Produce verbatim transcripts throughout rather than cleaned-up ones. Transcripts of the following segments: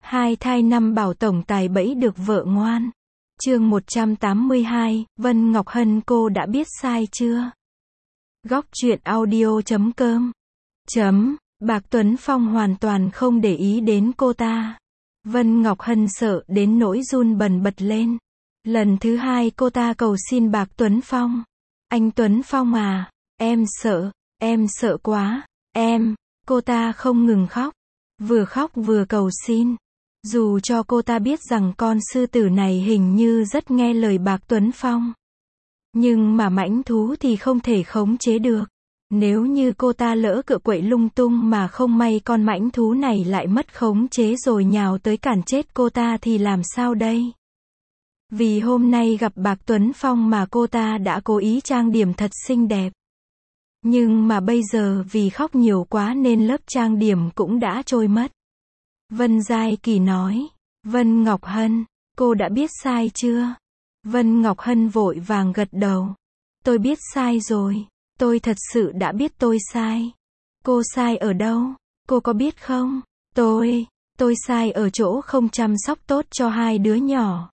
Hai thai năm bảo tổng tài bẫy được vợ ngoan. Chương một trăm tám mươi hai, Vân Ngọc Hân cô đã biết sai chưa? Góc truyện audio chấm com. Chấm, Bạc Tuấn Phong hoàn toàn không để ý đến cô ta. Vân Ngọc Hân sợ đến nỗi run bần bật lên. Lần thứ hai cô ta cầu xin Bạc Tuấn Phong. Anh Tuấn Phong à, em sợ, em sợ quá, em, cô ta không ngừng khóc. Vừa khóc vừa cầu xin. Dù cho cô ta biết rằng con sư tử này hình như rất nghe lời Bạc Tuấn Phong. Nhưng mà mãnh thú thì không thể khống chế được. Nếu như cô ta lỡ cựa quậy lung tung mà không may con mãnh thú này lại mất khống chế rồi nhào tới cản chết cô ta thì làm sao đây? Vì hôm nay gặp Bạc Tuấn Phong mà cô ta đã cố ý trang điểm thật xinh đẹp. Nhưng mà bây giờ vì khóc nhiều quá nên lớp trang điểm cũng đã trôi mất. Vân Giai Kỳ nói, Vân Ngọc Hân, cô đã biết sai chưa? Vân Ngọc Hân vội vàng gật đầu. Tôi biết sai rồi, tôi thật sự đã biết tôi sai. Cô sai ở đâu? Cô có biết không? Tôi, tôi sai ở chỗ không chăm sóc tốt cho hai đứa nhỏ.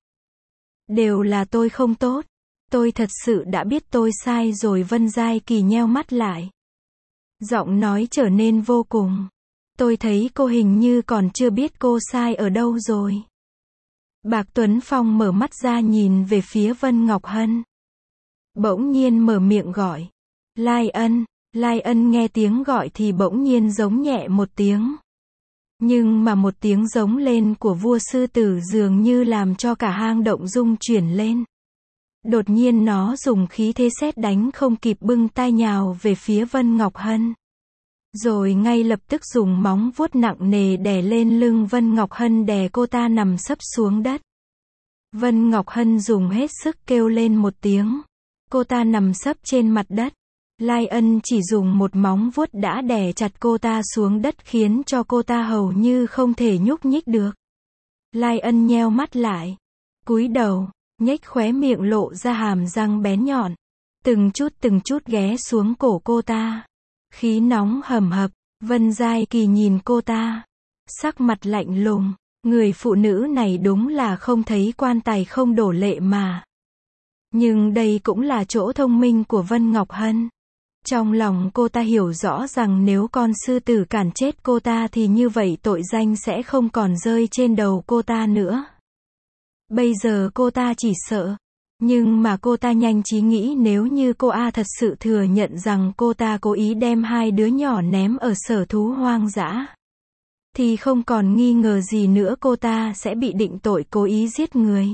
Đều là tôi không tốt. Tôi thật sự đã biết tôi sai rồi. Vân Giai Kỳ nheo mắt lại. Giọng nói trở nên vô cùng. Tôi thấy cô hình như còn chưa biết cô sai ở đâu rồi. Bạc Tuấn Phong mở mắt ra nhìn về phía Vân Ngọc Hân. Bỗng nhiên mở miệng gọi. Lai Ân, Lai Ân nghe tiếng gọi thì bỗng nhiên giống nhẹ một tiếng. Nhưng mà một tiếng giống lên của vua sư tử dường như làm cho cả hang động rung chuyển lên. Đột nhiên nó dùng khí thế sét đánh không kịp bưng tai nhào về phía Vân Ngọc Hân. Rồi ngay lập tức dùng móng vuốt nặng nề đè lên lưng Vân Ngọc Hân đè cô ta nằm sấp xuống đất. Vân Ngọc Hân dùng hết sức kêu lên một tiếng. Cô ta nằm sấp trên mặt đất. Lai Ân chỉ dùng một móng vuốt đã đè chặt cô ta xuống đất khiến cho cô ta hầu như không thể nhúc nhích được. Lai Ân nheo mắt lại. Cúi đầu, nhếch khóe miệng lộ ra hàm răng bén nhọn. Từng chút từng chút ghé xuống cổ cô ta. Khí nóng hầm hập, Vân Giai Kỳ nhìn cô ta. Sắc mặt lạnh lùng, người phụ nữ này đúng là không thấy quan tài không đổ lệ mà. Nhưng đây cũng là chỗ thông minh của Vân Ngọc Hân. Trong lòng cô ta hiểu rõ rằng nếu con sư tử cản chết cô ta thì như vậy tội danh sẽ không còn rơi trên đầu cô ta nữa. Bây giờ cô ta chỉ sợ. Nhưng mà cô ta nhanh trí nghĩ nếu như cô A thật sự thừa nhận rằng cô ta cố ý đem hai đứa nhỏ ném ở sở thú hoang dã. Thì không còn nghi ngờ gì nữa cô ta sẽ bị định tội cố ý giết người.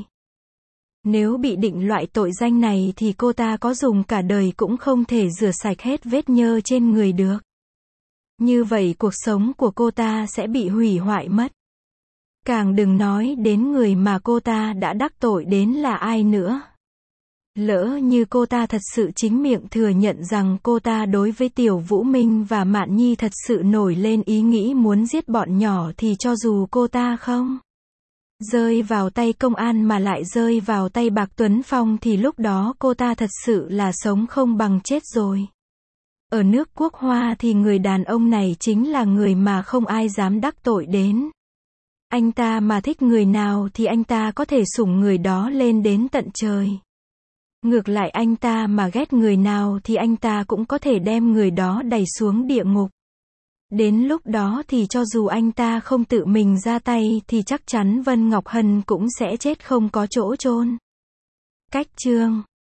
Nếu bị định loại tội danh này thì cô ta có dùng cả đời cũng không thể rửa sạch hết vết nhơ trên người được. Như vậy cuộc sống của cô ta sẽ bị hủy hoại mất. Càng đừng nói đến người mà cô ta đã đắc tội đến là ai nữa. Lỡ như cô ta thật sự chính miệng thừa nhận rằng cô ta đối với Tiểu Vũ Minh và Mạn Nhi thật sự nổi lên ý nghĩ muốn giết bọn nhỏ thì cho dù cô ta không rơi vào tay công an mà lại rơi vào tay Bạc Tuấn Phong thì lúc đó cô ta thật sự là sống không bằng chết rồi. Ở nước Quốc Hoa thì người đàn ông này chính là người mà không ai dám đắc tội đến. Anh ta mà thích người nào thì anh ta có thể sủng người đó lên đến tận trời. Ngược lại anh ta mà ghét người nào thì anh ta cũng có thể đem người đó đẩy xuống địa ngục. Đến lúc đó thì cho dù anh ta không tự mình ra tay thì chắc chắn Vân Ngọc Hân cũng sẽ chết không có chỗ chôn. Cách chương